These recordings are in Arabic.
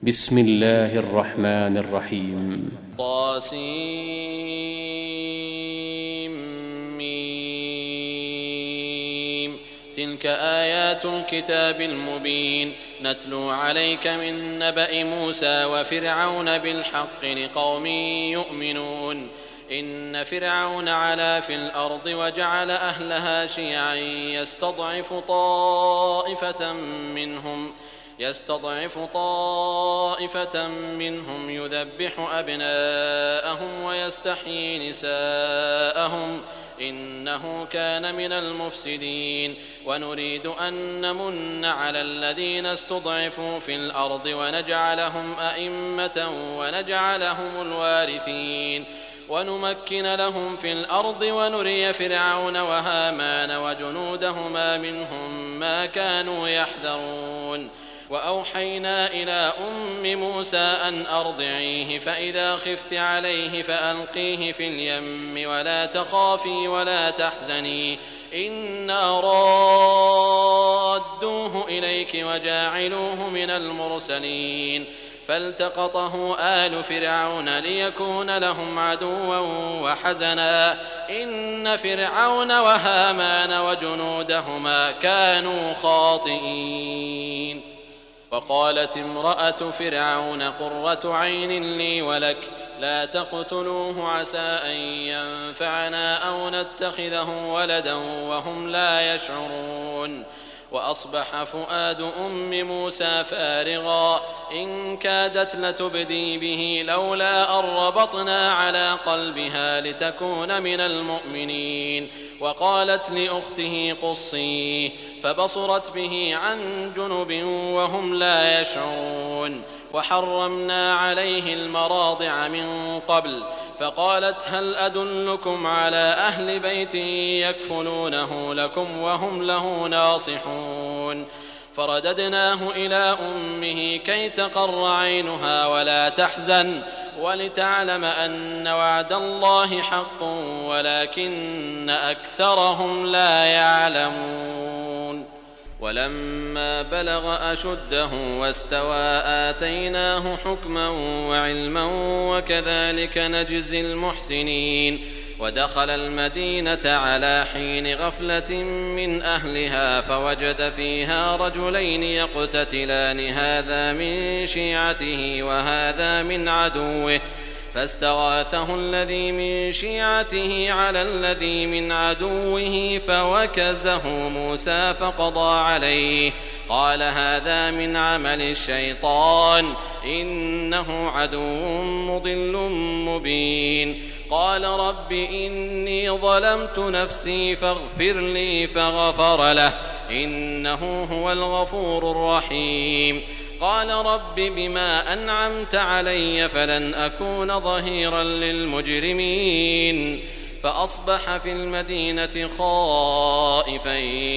بسم الله الرحمن الرحيم. طاسيم. تلك آيات الكتاب المبين نتلو عليك من نبأ موسى وفرعون بالحق لقوم يؤمنون. إن فرعون علا في الأرض وجعل أهلها شيعا يستضعف طائفة منهم يذبح أبناءهم ويستحيي نساءهم إنه كان من المفسدين. ونريد أن نمن على الذين استضعفوا في الأرض ونجعلهم أئمة ونجعلهم الوارثين ونمكن لهم في الأرض ونري فرعون وهامان وجنودهما منهم ما كانوا يحذرون. وأوحينا إلى أم موسى أن أرضعيه فإذا خفت عليه فألقيه في اليم ولا تخافي ولا تحزني إنا رادوه إليك وجاعلوه من المرسلين. فالتقطه آل فرعون ليكون لهم عدوا وحزنا إن فرعون وهامان وجنودهما كانوا خاطئين. وقالت امرأة فرعون قرة عين لي ولك لا تقتلوه عسى أن ينفعنا أو نتخذه ولدا وهم لا يشعرون. وأصبح فؤاد أم موسى فارغا إن كادت لتبدي به لولا أن ربطنا على قلبها لتكون من المؤمنين. وقالت لأخته قصيه فبصرت به عن جنب وهم لا يشعرون. وحرمنا عليه المراضع من قبل فقالت هل أدلكم على أهل بيت يكفلونه لكم وهم له ناصحون. فرددناه إلى أمه كي تقر عينها ولا تحزن ولتعلم أن وعد الله حق ولكن أكثرهم لا يعلمون. ولما بلغ أشده واستوى آتيناه حكما وعلما وكذلك نجزي المحسنين. ودخل المدينة على حين غفلة من أهلها فوجد فيها رجلين يقتتلان هذا من شيعته وهذا من عدوه فاستغاثه الذي من شيعته على الذي من عدوه فوكزه موسى فقضى عليه قال هذا من عمل الشيطان إنه عدو مضل مبين. قال رب إني ظلمت نفسي فاغفر لي فغفر له إنه هو الغفور الرحيم. قال رب بما أنعمت علي فلن أكون ظهيرا للمجرمين. فأصبح في المدينة خائفا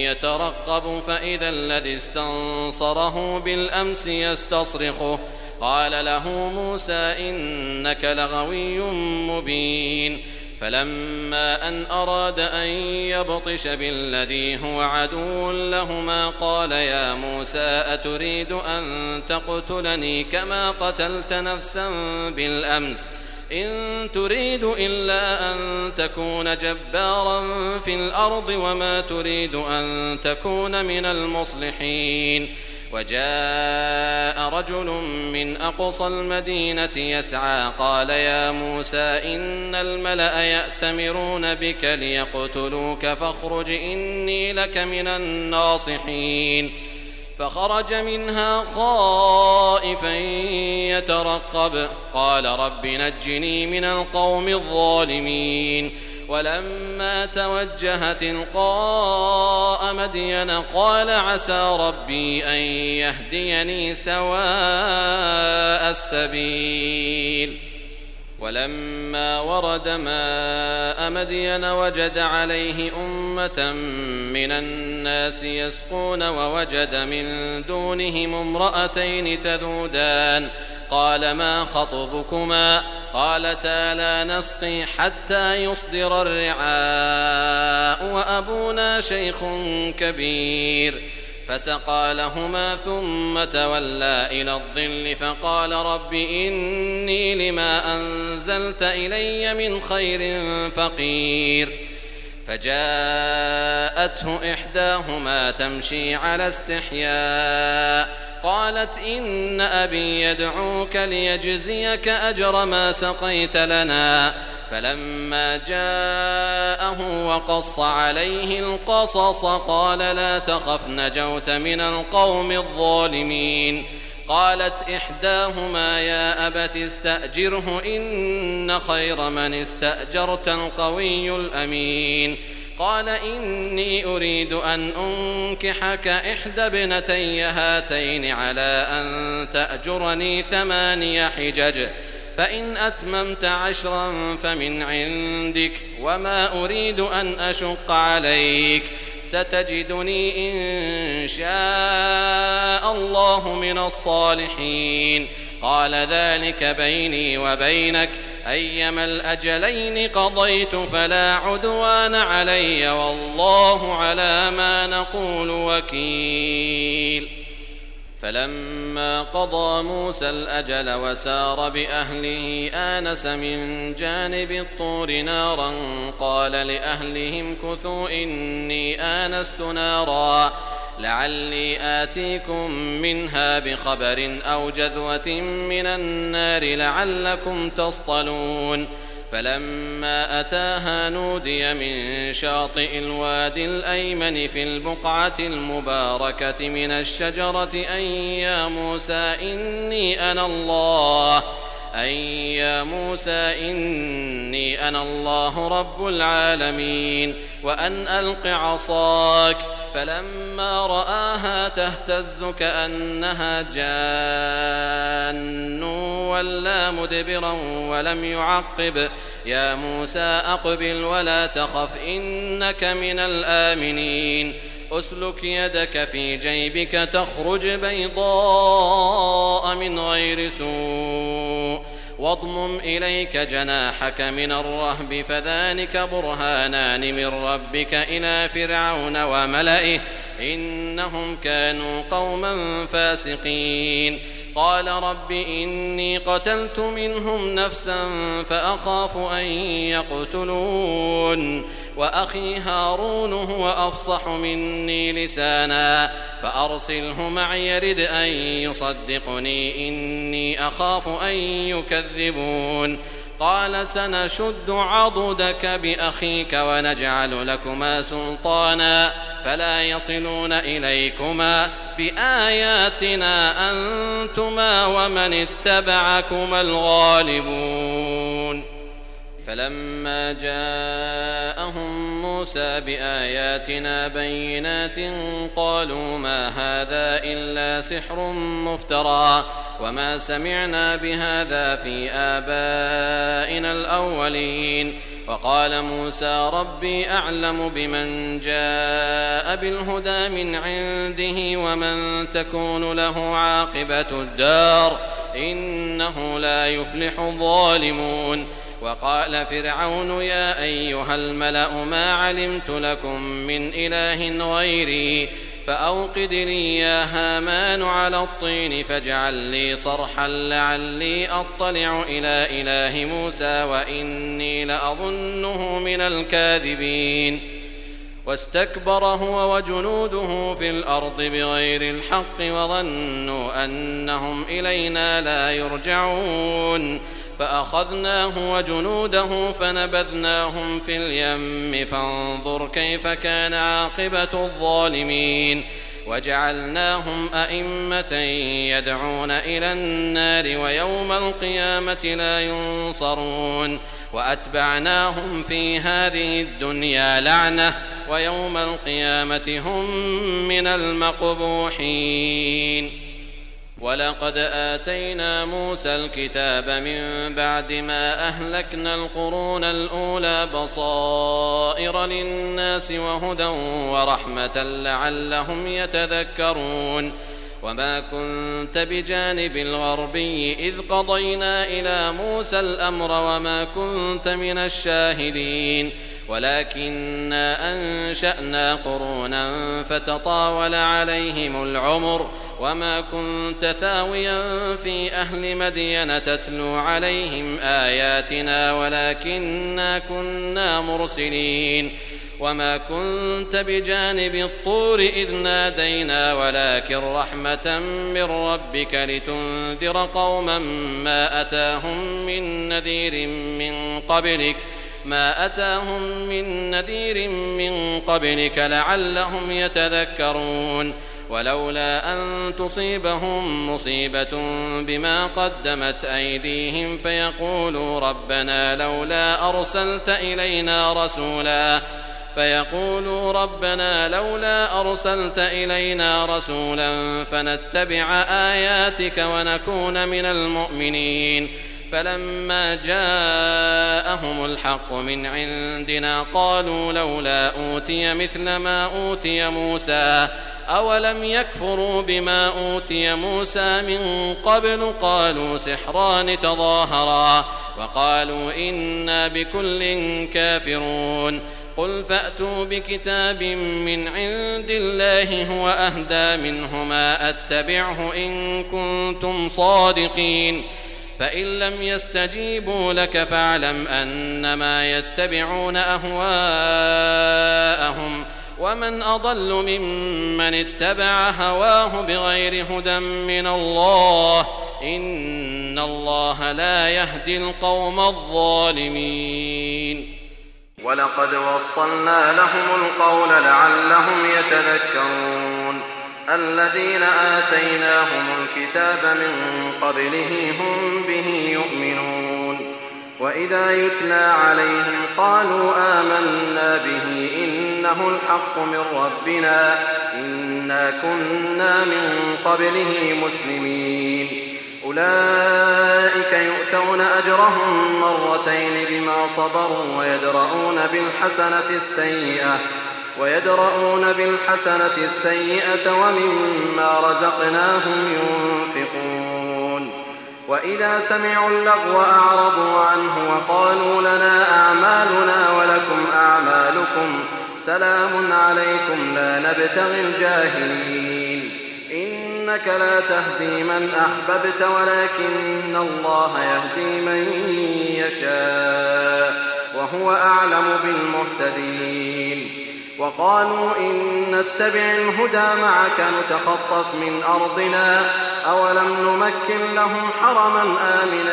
يترقب فإذا الذي استنصره بالأمس يستصرخه قال له موسى إنك لغوي مبين. فلما أن أراد أن يبطش بالذي هو عدو لهما قال يا موسى أتريد أن تقتلني كما قتلت نفسا بالأمس إن تريد إلا أن تكون جبارا في الأرض وما تريد أن تكون من المصلحين. وجاء رجل من أقصى المدينة يسعى قال يا موسى إن الملأ يأتمرون بك ليقتلوك فاخرج إني لك من الناصحين. فخرج منها خائفا يترقب قال رب نجني من القوم الظالمين. ولما توجه تلقاء مدين قال عسى ربي أن يهديني سواء السبيل. ولما ورد ماء مدين وجد عليه أمة من الناس يسقون ووجد من دونهم امرأتين تذودان قال ما خطبكما قالتا لا نسقي حتى يصدر الرعاء وأبونا شيخ كبير. فسقى لهما ثم تولى إلى الظل فقال رب إني لما أنزلت إلي من خير فقير. فجاءته إحداهما تمشي على استحياء قالت إن أبي يدعوك ليجزيك أجر ما سقيت لنا. فلما جاءه وقص عليه القصص قال لا تخف نجوت من القوم الظالمين. قالت إحداهما يا أبت استأجره إن خير من استأجرت القوي الأمين. قال إني أريد أن أنكحك إحدى ابنتي هاتين على أن تأجرني 8 حجج فإن أتممت 10 فمن عندك وما أريد أن أشق عليك ستجدني إن شاء الله من الصالحين. قال ذلك بيني وبينك أيما الأجلين قضيت فلا عدوان علي والله على ما نقول وكيل. فلما قضى موسى الأجل وسار بأهله آنس من جانب الطور نارا قال لأهلهم كثوا إني آنست نارا لعلي آتيكم منها بخبر أو جذوة من النار لعلكم تصطلون. فلما أتاها نودي من شاطئ الوادي الأيمن في البقعة المباركة من الشجرة أن يا موسى إني أنا الله رب العالمين وأن ألق عصاك. فلما رآها تهتز كأنها جان ولا مدبرا ولم يعقب يا موسى أقبل ولا تخف إنك من الآمنين. أسلك يدك في جيبك تخرج بيضاء من غير سوء واضمم إليك جناحك من الرهب فذلك برهانان من ربك إلى فرعون وملئه إنهم كانوا قوما فاسقين. قال رب إني قتلت منهم نفسا فأخاف أن يقتلون وأخي هارون هو أفصح مني لسانا فأرسله معي يرد أن يصدقني إني أخاف أن يكذبون. قال سنشد عضدك بأخيك ونجعل لكما سلطانا فلا يصلون إليكما بآياتنا أنتما ومن اتبعكما الغالبون. فلما جاءهم موسى بآياتنا بينات قالوا ما هذا إلا سحر مفترى وما سمعنا بهذا في آبائنا الأولين. وقال موسى ربي أعلم بمن جاء بالهدى من عنده ومن تكون له عاقبة الدار إنه لا يفلح الظالمون. وقال فرعون يا أيها الملأ ما علمت لكم من إله غيري فأوقد لي يا هامان على الطين فاجعل لي صرحا لعلي أطلع إلى إله موسى وإني لأظنه من الكاذبين. واستكبر هو وجنوده في الأرض بغير الحق وظنوا أنهم إلينا لا يرجعون. فأخذناه وجنوده فنبذناهم في اليم فانظر كيف كان عاقبة الظالمين. وجعلناهم أئمة يدعون إلى النار ويوم القيامة لا ينصرون. وأتبعناهم في هذه الدنيا لعنة ويوم القيامة هم من المقبوحين. ولقد آتينا موسى الكتاب من بعد ما أهلكنا القرون الأولى بصائر للناس وهدى ورحمة لعلهم يتذكرون. وما كنت بجانب الغربي إذ قضينا إلى موسى الأمر وما كنت من الشاهدين ولكننا أنشأنا قرونا فتطاول عليهم العمر وما كنت ثاويا في أهل مدين تتلو عليهم آياتنا ولكننا كنا مرسلين وما كنت بجانب الطور إذ نادينا ولكن رحمة من ربك لتنذر قوما ما أتاهم من نذير من قبلك لعلهم يتذكرون ولولا أن تصيبهم مصيبة بما قدمت أيديهم فيقولوا ربنا لولا أرسلت إلينا رسولا فنتبع آياتك ونكون من المؤمنين فلما جاءهم الحق من عندنا قالوا لولا أوتي مثل ما أوتي موسى أولم يكفروا بما أوتي موسى من قبل قالوا سحران تظاهرا وقالوا إنا بكل كافرون قل فأتوا بكتاب من عند الله هو أهدى منهما أتبعه إن كنتم صادقين فإن لم يستجيبوا لك فاعلم أنما يتبعون أهواءهم ومن أضل ممن اتبع هواه بغير هدى من الله إن الله لا يهدي القوم الظالمين ولقد وصلنا لهم القول لعلهم يتذكرون الذين آتيناهم الكتاب من قبله هم به يؤمنون وإذا يتلى عليهم قالوا آمنا به إنه الحق من ربنا إنا كنا من قبله مسلمين أولئك يؤتون أجرهم مرتين بما صبروا ويدرؤون بالحسنة السيئة ومما رزقناهم ينفقون وإذا سمعوا اللغو أعرضوا عنه وقالوا لنا أعمالنا ولكم أعمالكم سلام عليكم لا نبتغي الجاهلين إنك لا تهدي من أحببت ولكن الله يهدي من يشاء وهو أعلم بالمهتدين وقالوا إن نتبع الهدى معك نتخطف من أرضنا أولم نمكن لهم حرما آمنا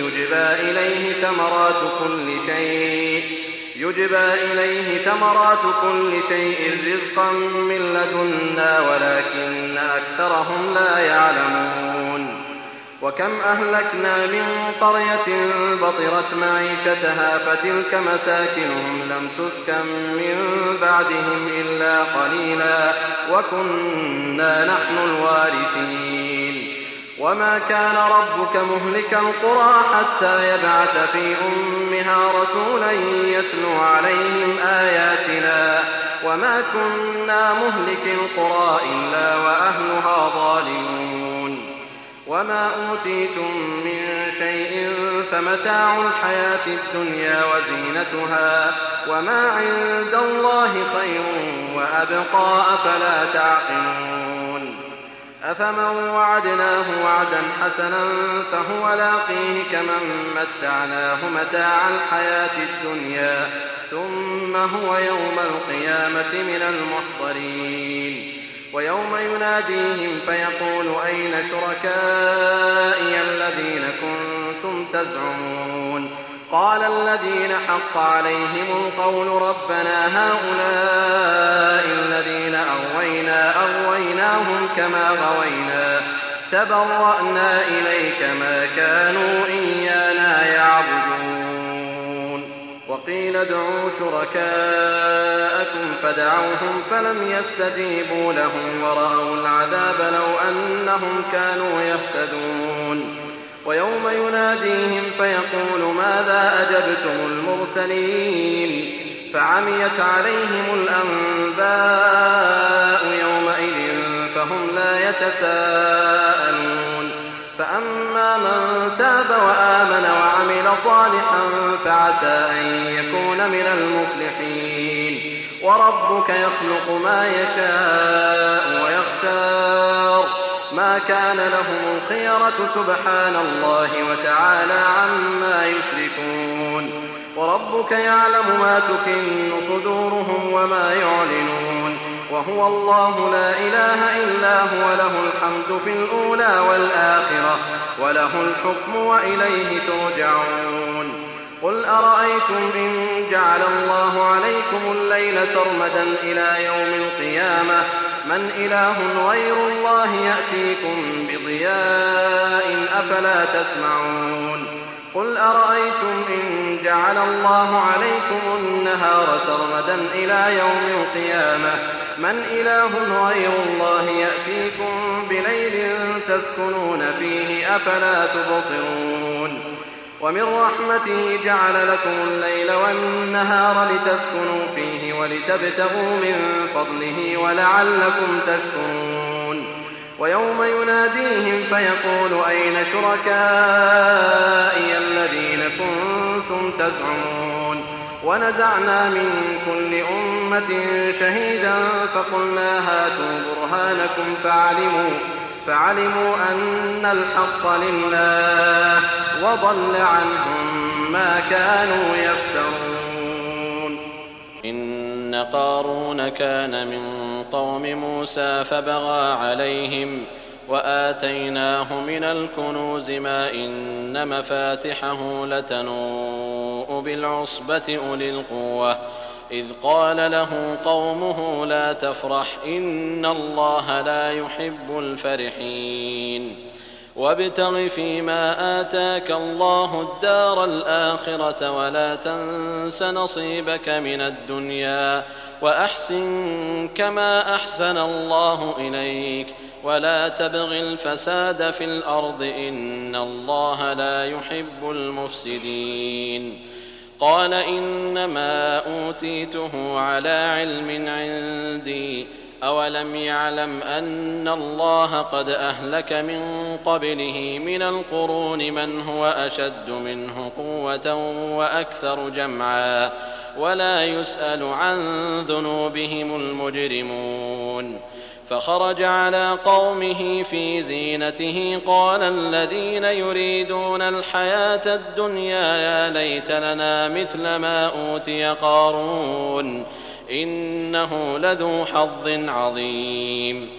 يجبى إليه ثمرات كل شيء رزقا من لدنا ولكن أكثرهم لا يعلمون وكم أهلكنا من قرية بطرت معيشتها فتلك مساكنهم لم تسكن من بعدهم إلا قليلا وكنا نحن الوارثين وما كان ربك مهلك القرى حتى يبعث في أمها رسولا يتلو عليهم آياتنا وما كنا مهلك القرى إلا وأهلها ظالمون وما أوتيتم من شيء فمتاع الحياة الدنيا وزينتها وما عند الله خير وأبقى أفلا تعقلون أفمن وعدناه وعدا حسنا فهو لاقيه كمن متعناه متاع الحياة الدنيا ثم هو يوم القيامة من المحضرين ويوم يناديهم فيقول أين شركائي الذين كنتم تزعمون قال الذين حق عليهم القول ربنا هؤلاء الذين أغويناهم كما غوينا تبرأنا إليك ما كانوا إيانا يعبدون وقيل ادعوا شركاءكم فدعوهم فلم يستجيبوا لهم ورأوا العذاب لو أنهم كانوا يهتدون ويوم يناديهم فيقول ماذا أجبتم المرسلين فعميت عليهم الأنباء يومئذ فهم لا يتساءلون فأما من تاب وآمن وعمل صالحا فعسى أن يكون من المفلحين وربك يخلق ما يشاء ويختار ما كان لهم الخيرة سبحان الله وتعالى عما يشركون وربك يعلم ما تكن صدورهم وما يعلنون وهو الله لا إله إلا هو له الحمد في الأولى والآخرة وله الحكم وإليه ترجعون قل أرأيتم إن جعل الله عليكم الليل سرمدا إلى يوم القيامة من إله غير الله يأتيكم بضياء أفلا تسمعون قل أرأيتم إن جعل الله عليكم النهار سرمدا إلى يوم القيامة من إله غير الله يأتيكم بليل تسكنون فيه أفلا تبصرون ومن رحمته جعل لكم الليل والنهار لتسكنوا فيه ولتبتغوا من فضله ولعلكم تشكرون ويوم يناديهم فيقول أين شركائي الذين كنتم تزعمون ونزعنا من كل أمة شهيدا فقلنا هاتوا برهانكم فعلموا أن الحق لله وضل عنهم ما كانوا يفترون إن قارون كان من قوم موسى فبغى عليهم وآتيناه من الكنوز ما إن مفاتحه لتنوء بالعصبة أولي القوة إذ قال له قومه لا تفرح إن الله لا يحب الفرحين وابتغ فيما آتاك الله الدار الآخرة ولا تنس نصيبك من الدنيا وأحسن كما أحسن الله إليك ولا تبغ الفساد في الأرض إن الله لا يحب المفسدين قال إنما أوتيته على علم عندي أولم يعلم أن الله قد أهلك من قبله من القرون من هو أشد منه قوة وأكثر جمعا ولا يسأل عن ذنوبهم المجرمون فخرج على قومه في زينته قال الذين يريدون الحياة الدنيا يا ليت لنا مثل ما أوتي قارون إنه لذو حظ عظيم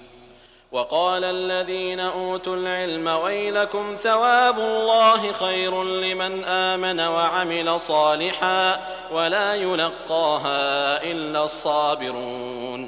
وقال الذين أوتوا العلم ويلكم ثواب الله خير لمن آمن وعمل صالحا ولا يلقاها إلا الصابرون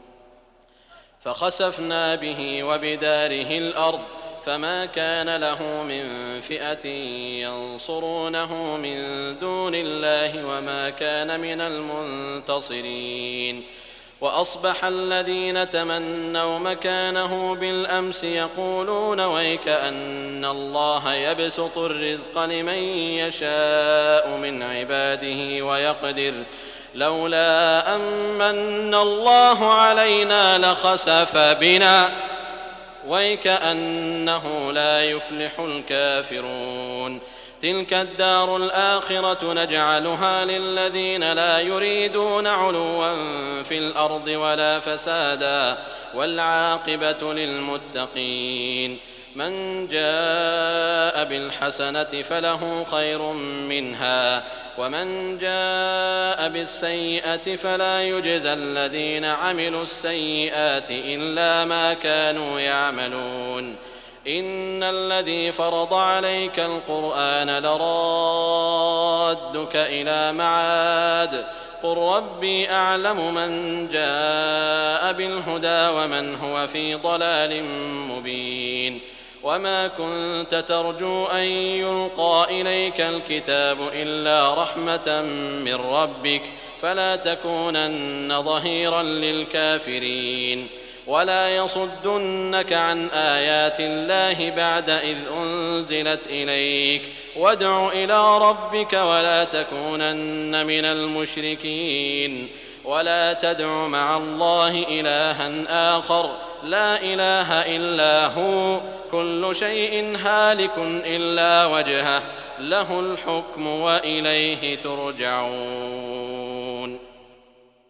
فخسفنا به وبداره الأرض فما كان له من فئة ينصرونه من دون الله وما كان من المنتصرين وأصبح الذين تمنوا مكانه بالأمس يقولون ويكأن الله يبسط الرزق لمن يشاء من عباده ويقدر لولا أمن الله علينا لخسف بنا ويكأنه لا يفلح الكافرون تلك الدار الآخرة نجعلها للذين لا يريدون علوا في الأرض ولا فسادا والعاقبة للمتقين من جاء بالحسنة فله خير منها ومن جاء بالسيئة فلا يجزى الذين عملوا السيئات إلا ما كانوا يعملون إن الذي فرض عليك القرآن لرادك إلى معاد قل ربي أعلم من جاء بالهدى ومن هو في ضلال مبين وما كنت ترجو أن يلقى إليك الكتاب إلا رحمة من ربك فلا تكونن ظهيرا للكافرين ولا يصدنك عن آيات الله بعد إذ أنزلت إليك وادع إلى ربك ولا تكونن من المشركين ولا تدع مع الله إلها آخر لا إله إلا هو كل شيء هالك إلا وجهه له الحكم وإليه ترجعون.